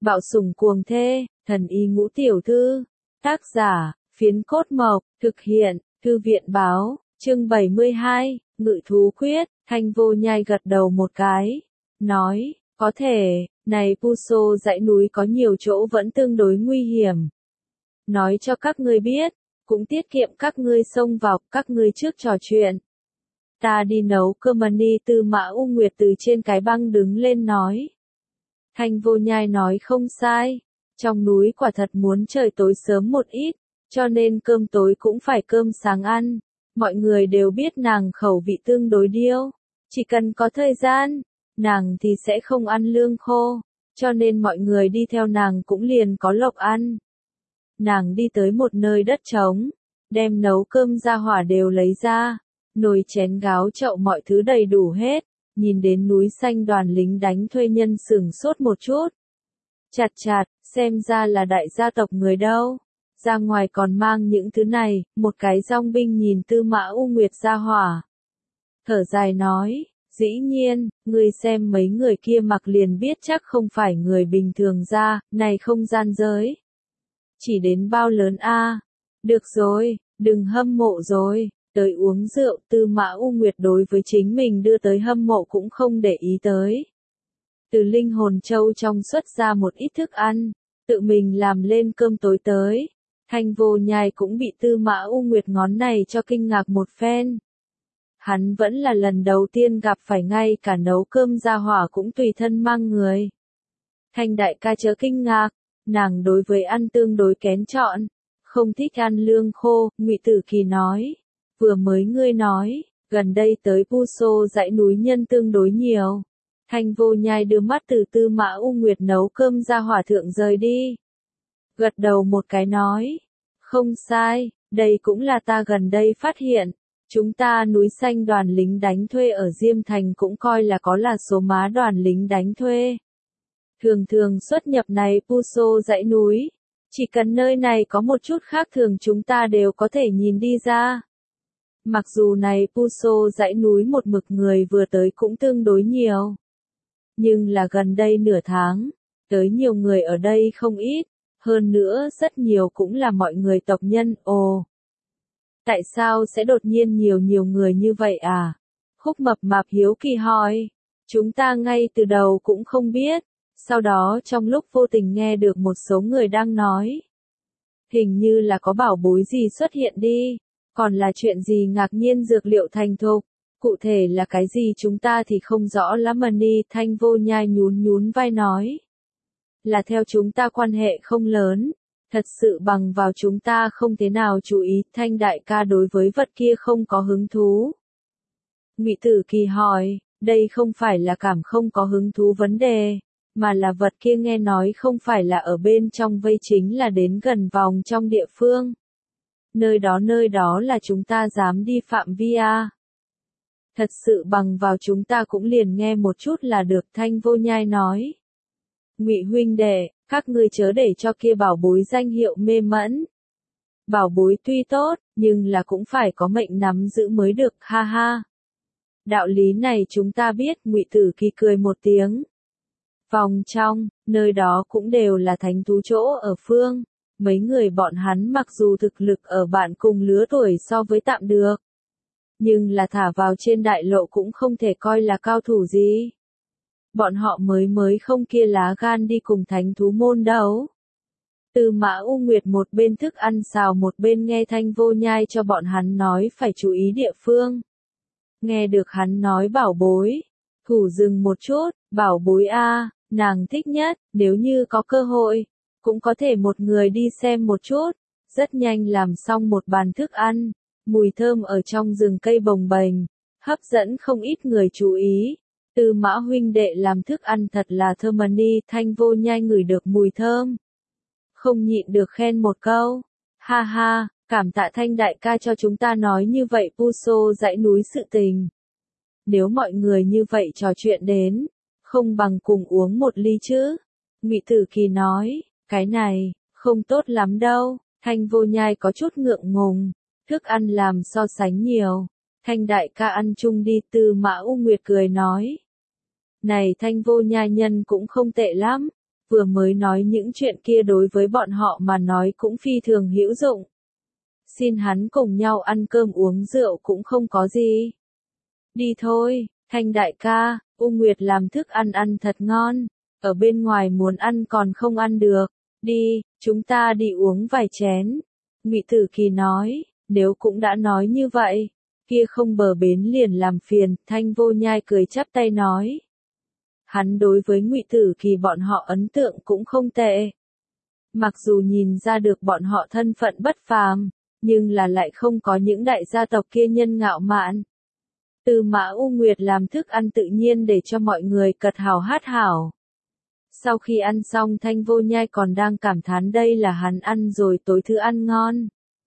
Bạo sủng cuồng thê, thần y ngũ tiểu thư. Tác giả, Phiến Cốt Mộc, thực hiện, Thư viện báo, chương 72, Ngự thú quyết. Thanh Vô Nhai gật đầu một cái, nói, có thể, này Puso dãy núi có nhiều chỗ vẫn tương đối nguy hiểm. Nói cho các ngươi biết, cũng tiết kiệm các ngươi xông vào, các ngươi trước trò chuyện. Ta đi nấu cơm. Ni Tư Mã U Nguyệt từ trên cái băng đứng lên nói. Thanh Vô Nhai nói không sai, trong núi quả thật muốn trời tối sớm một ít, cho nên cơm tối cũng phải cơm sáng ăn. Mọi người đều biết nàng khẩu vị tương đối điêu, chỉ cần có thời gian, nàng thì sẽ không ăn lương khô, cho nên mọi người đi theo nàng cũng liền có lộc ăn. Nàng đi tới một nơi đất trống, đem nấu cơm ra hỏa đều lấy ra, nồi chén gáo chậu mọi thứ đầy đủ hết, nhìn đến núi xanh đoàn lính đánh thuê nhân sửng sốt một chút. Chặt, xem ra là đại gia tộc người đâu, ra ngoài còn mang những thứ này, một cái dòng binh nhìn Tư Mã U Nguyệt ra hỏa. Thở dài nói, dĩ nhiên, ngươi xem mấy người kia mặc liền biết chắc không phải người bình thường ra, này không gian giới. Chỉ đến bao lớn a? Được rồi, đừng hâm mộ rồi, tới uống rượu. Tư Mã U Nguyệt đối với chính mình đưa tới hâm mộ cũng không để ý tới. Từ linh hồn châu trong xuất ra một ít thức ăn, tự mình làm lên cơm tối tới. Thanh Vô Nhai cũng bị Tư Mã U Nguyệt ngón này cho kinh ngạc một phen. Hắn vẫn là lần đầu tiên gặp phải ngay cả nấu cơm ra hỏa cũng tùy thân mang người. Thanh đại ca chớ kinh ngạc, nàng đối với ăn tương đối kén chọn, không thích ăn lương khô. Ngụy Tử Kỳ nói, vừa mới ngươi nói, gần đây tới Puso dãy núi nhân tương đối nhiều. Thanh Vô Nhai đưa mắt từ Tư Mã U Nguyệt nấu cơm ra hỏa thượng rời đi. Gật đầu một cái nói, không sai, đây cũng là ta gần đây phát hiện. Chúng ta núi xanh đoàn lính đánh thuê ở Diêm Thành cũng coi là có là số má đoàn lính đánh thuê. Thường xuất nhập này Puso dãy núi, chỉ cần nơi này có một chút khác thường chúng ta đều có thể nhìn đi ra. Mặc dù này Puso dãy núi một mực người vừa tới cũng tương đối nhiều. Nhưng là gần đây nửa tháng, tới nhiều người ở đây không ít, hơn nữa rất nhiều cũng là mọi người tộc nhân. Ồ! Tại sao sẽ đột nhiên nhiều người như vậy à? Khúc Mập Mạp hiếu kỳ hỏi. Chúng ta ngay từ đầu cũng không biết, sau đó trong lúc vô tình nghe được một số người đang nói. Hình như là có bảo bối gì xuất hiện đi, còn là chuyện gì ngạc nhiên dược liệu thành thục, cụ thể là cái gì chúng ta thì không rõ lắm. Ni Thanh Vô Nhai nhún vai nói. Là theo chúng ta quan hệ không lớn. Thật sự bằng vào chúng ta không thế nào chú ý. Thanh đại ca đối với vật kia không có hứng thú. Ngụy Tử Kỳ hỏi, đây không phải là cảm không có hứng thú vấn đề, mà là vật kia nghe nói không phải là ở bên trong vây chính là đến gần vòng trong địa phương. Nơi đó là chúng ta dám đi phạm vi à. Thật sự bằng vào chúng ta cũng liền nghe một chút là được. Thanh Vô Nhai nói. Ngụy huynh đệ, các ngươi chớ để cho kia bảo bối danh hiệu mê mẫn. Bảo bối tuy tốt, nhưng là cũng phải có mệnh nắm giữ mới được, ha ha. Đạo lý này chúng ta biết. Ngụy Tử Kỳ cười một tiếng. Vòng trong, nơi đó cũng đều là thánh thú chỗ ở phương. Mấy người bọn hắn mặc dù thực lực ở bạn cùng lứa tuổi so với tạm được, nhưng là thả vào trên đại lộ cũng không thể coi là cao thủ gì. Bọn họ mới không kia lá gan đi cùng thánh thú môn đấu. Tư Mã U Nguyệt một bên thức ăn xào một bên nghe Thanh Vô Nhai cho bọn hắn nói phải chú ý địa phương. Nghe được hắn nói bảo bối, thủ dừng một chút, bảo bối a, nàng thích nhất, nếu như có cơ hội, cũng có thể một người đi xem một chút. Rất nhanh làm xong một bàn thức ăn, mùi thơm ở trong rừng cây bồng bềnh, hấp dẫn không ít người chú ý. Tư Mã huynh đệ làm thức ăn thật là thơm. Ni Thanh Vô Nhai ngửi được mùi thơm, không nhịn được khen một câu. Ha ha, cảm tạ Thanh đại ca cho chúng ta nói như vậy Puso dãy núi sự tình. Nếu mọi người như vậy trò chuyện đến, không bằng cùng uống một ly chứ. Ngụy Tử Kỳ nói, cái này, không tốt lắm đâu. Thanh Vô Nhai có chút ngượng ngùng, thức ăn làm so sánh nhiều. Thanh đại ca ăn chung đi. Tư Mã U Nguyệt cười nói. Này Thanh Vô Nhai nhân cũng không tệ lắm, vừa mới nói những chuyện kia đối với bọn họ mà nói cũng phi thường hữu dụng. Xin hắn cùng nhau ăn cơm uống rượu cũng không có gì. Đi thôi, Thanh đại ca, U Nguyệt làm thức ăn thật ngon, ở bên ngoài muốn ăn còn không ăn được. Đi, chúng ta đi uống vài chén. Ngụy Tử Kỳ nói, nếu cũng đã nói như vậy, kia không bờ bến liền làm phiền. Thanh Vô Nhai cười chắp tay nói. Hắn đối với Ngụy Tử Kỳ bọn họ ấn tượng cũng không tệ. Mặc dù nhìn ra được bọn họ thân phận bất phàm, nhưng là lại không có những đại gia tộc kia nhân ngạo mạn. Tư Mã U Nguyệt làm thức ăn tự nhiên để cho mọi người cật hào hát hảo. Sau khi ăn xong Thanh Vô Nhai còn đang cảm thán đây là hắn ăn rồi tối thứ ăn ngon.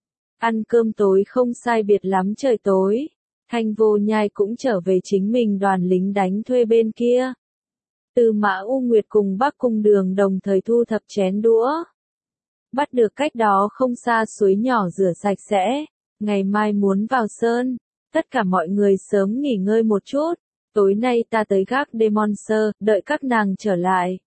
Ăn cơm tối không sai biệt lắm trời tối, Thanh Vô Nhai cũng trở về chính mình đoàn lính đánh thuê bên kia. Tư Mã U Nguyệt cùng Bắc Cung Đường đồng thời thu thập chén đũa. Bắt được cách đó không xa suối nhỏ rửa sạch sẽ, ngày mai muốn vào sơn, tất cả mọi người sớm nghỉ ngơi một chút, tối nay ta tới gác đêm Monster, đợi các nàng trở lại.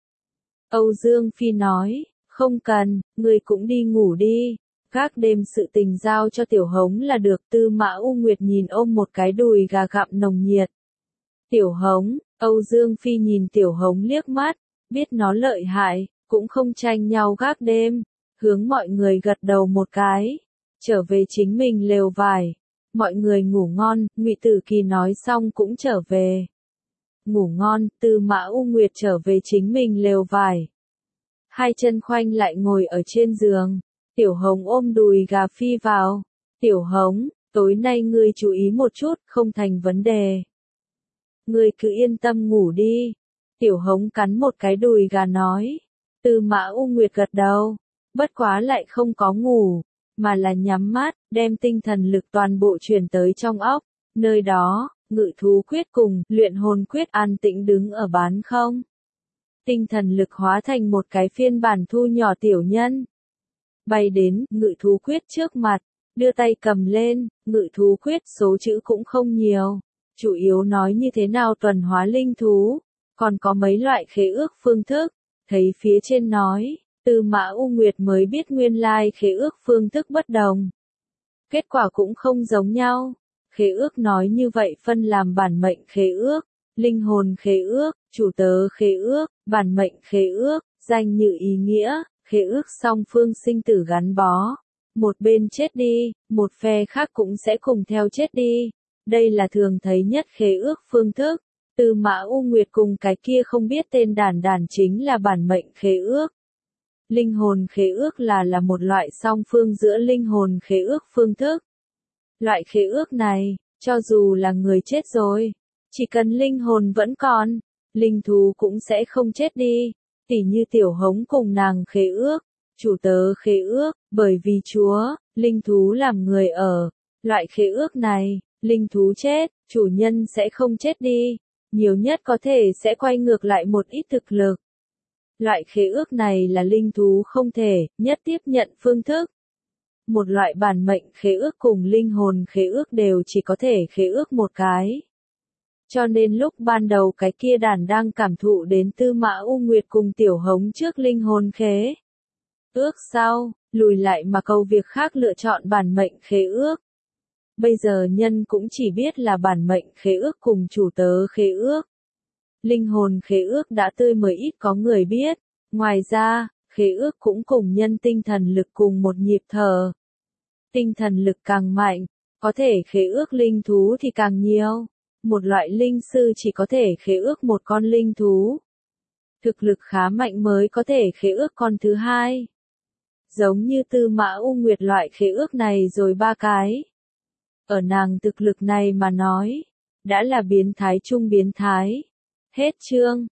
Âu Dương Phi nói, không cần, ngươi cũng đi ngủ đi, gác đêm sự tình giao cho Tiểu Hống là được. Tư Mã U Nguyệt nhìn ôm một cái đùi gà gặm nồng nhiệt. Tiểu Hống, Âu Dương Phi nhìn Tiểu Hống liếc mắt, biết nó lợi hại, cũng không tranh nhau gác đêm, hướng mọi người gật đầu một cái, trở về chính mình lều vải. Mọi người ngủ ngon, Ngụy Tử Kỳ nói xong cũng trở về. Ngủ ngon, Tư Mã U Nguyệt trở về chính mình lều vải. Hai chân khoanh lại ngồi ở trên giường, Tiểu Hống ôm đùi gà phi vào. Tiểu Hống, tối nay ngươi chú ý một chút, không thành vấn đề. Ngươi cứ yên tâm ngủ đi. Tiểu Hống cắn một cái đùi gà nói. Tư Mã U Nguyệt gật đầu, bất quá lại không có ngủ, mà là nhắm mắt, đem tinh thần lực toàn bộ truyền tới trong óc. Nơi đó, Ngự Thú Quyết cùng Luyện Hồn Quyết an tĩnh đứng ở bán không. Tinh thần lực hóa thành một cái phiên bản thu nhỏ tiểu nhân. Bay đến Ngự Thú Quyết trước mặt, đưa tay cầm lên. Ngự Thú Quyết số chữ cũng không nhiều, chủ yếu nói như thế nào tuần hóa linh thú, còn có mấy loại khế ước phương thức. Thấy phía trên nói, Tư Mã U Nguyệt mới biết nguyên lai khế ước phương thức bất đồng. Kết quả cũng không giống nhau. Khế ước nói như vậy phân làm bản mệnh khế ước, linh hồn khế ước, chủ tớ khế ước, bản mệnh khế ước, danh như ý nghĩa, khế ước song phương sinh tử gắn bó. Một bên chết đi, một phe khác cũng sẽ cùng theo chết đi. Đây là thường thấy nhất khế ước phương thức. Tư Mã U Nguyệt cùng cái kia không biết tên đàn chính là bản mệnh khế ước. Linh hồn khế ước là một loại song phương giữa linh hồn khế ước phương thức. Loại khế ước này, cho dù là người chết rồi, chỉ cần linh hồn vẫn còn, linh thú cũng sẽ không chết đi. Tỉ như Tiểu Hống cùng nàng khế ước, chủ tớ khế ước, bởi vì Chúa, linh thú làm người ở. Loại khế ước này, linh thú chết, chủ nhân sẽ không chết đi, nhiều nhất có thể sẽ quay ngược lại một ít thực lực. Loại khế ước này là linh thú không thể nhất tiếp nhận phương thức. Một loại bản mệnh khế ước cùng linh hồn khế ước đều chỉ có thể khế ước một cái. Cho nên lúc ban đầu cái kia đàn đang cảm thụ đến Tư Mã U Nguyệt cùng Tiểu Hống trước linh hồn khế ước sau, lùi lại mà câu việc khác lựa chọn bản mệnh khế ước. Bây giờ nhân cũng chỉ biết là bản mệnh khế ước cùng chủ tớ khế ước. Linh hồn khế ước đã tươi mới ít có người biết. Ngoài ra, khế ước cũng cùng nhân tinh thần lực cùng một nhịp thở. Tinh thần lực càng mạnh, có thể khế ước linh thú thì càng nhiều. Một loại linh sư chỉ có thể khế ước một con linh thú. Thực lực khá mạnh mới có thể khế ước con thứ hai. Giống như Tư Mã U Nguyệt loại khế ước này rồi 3 cái. Ở nàng thực lực này mà nói, đã là biến thái trung biến thái. Hết chương.